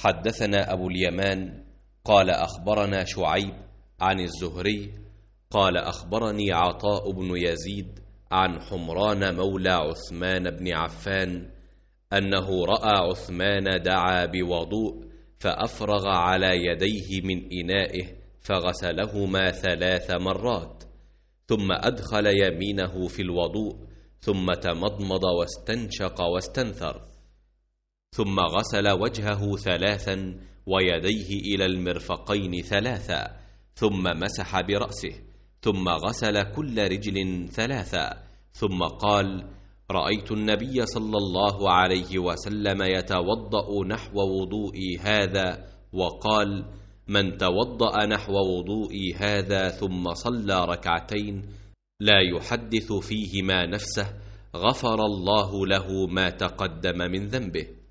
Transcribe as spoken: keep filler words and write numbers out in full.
حدثنا أبو اليمان قال أخبرنا شعيب عن الزهري قال أخبرني عطاء بن يزيد عن حمران مولى عثمان بن عفان أنه رأى عثمان دعا بوضوء فأفرغ على يديه من إنائه فغسلهما ثلاث مرات، ثم أدخل يمينه في الوضوء، ثم تمضمض واستنشق واستنثر، ثم غسل وجهه ثلاثا ويديه إلى المرفقين ثلاثا، ثم مسح برأسه، ثم غسل كل رجل ثلاثا، ثم قال: رأيت النبي صلى الله عليه وسلم يتوضأ نحو وضوئي هذا، وقال: من توضأ نحو وضوئي هذا ثم صلى ركعتين لا يحدث فيهما نفسه غفر الله له ما تقدم من ذنبه.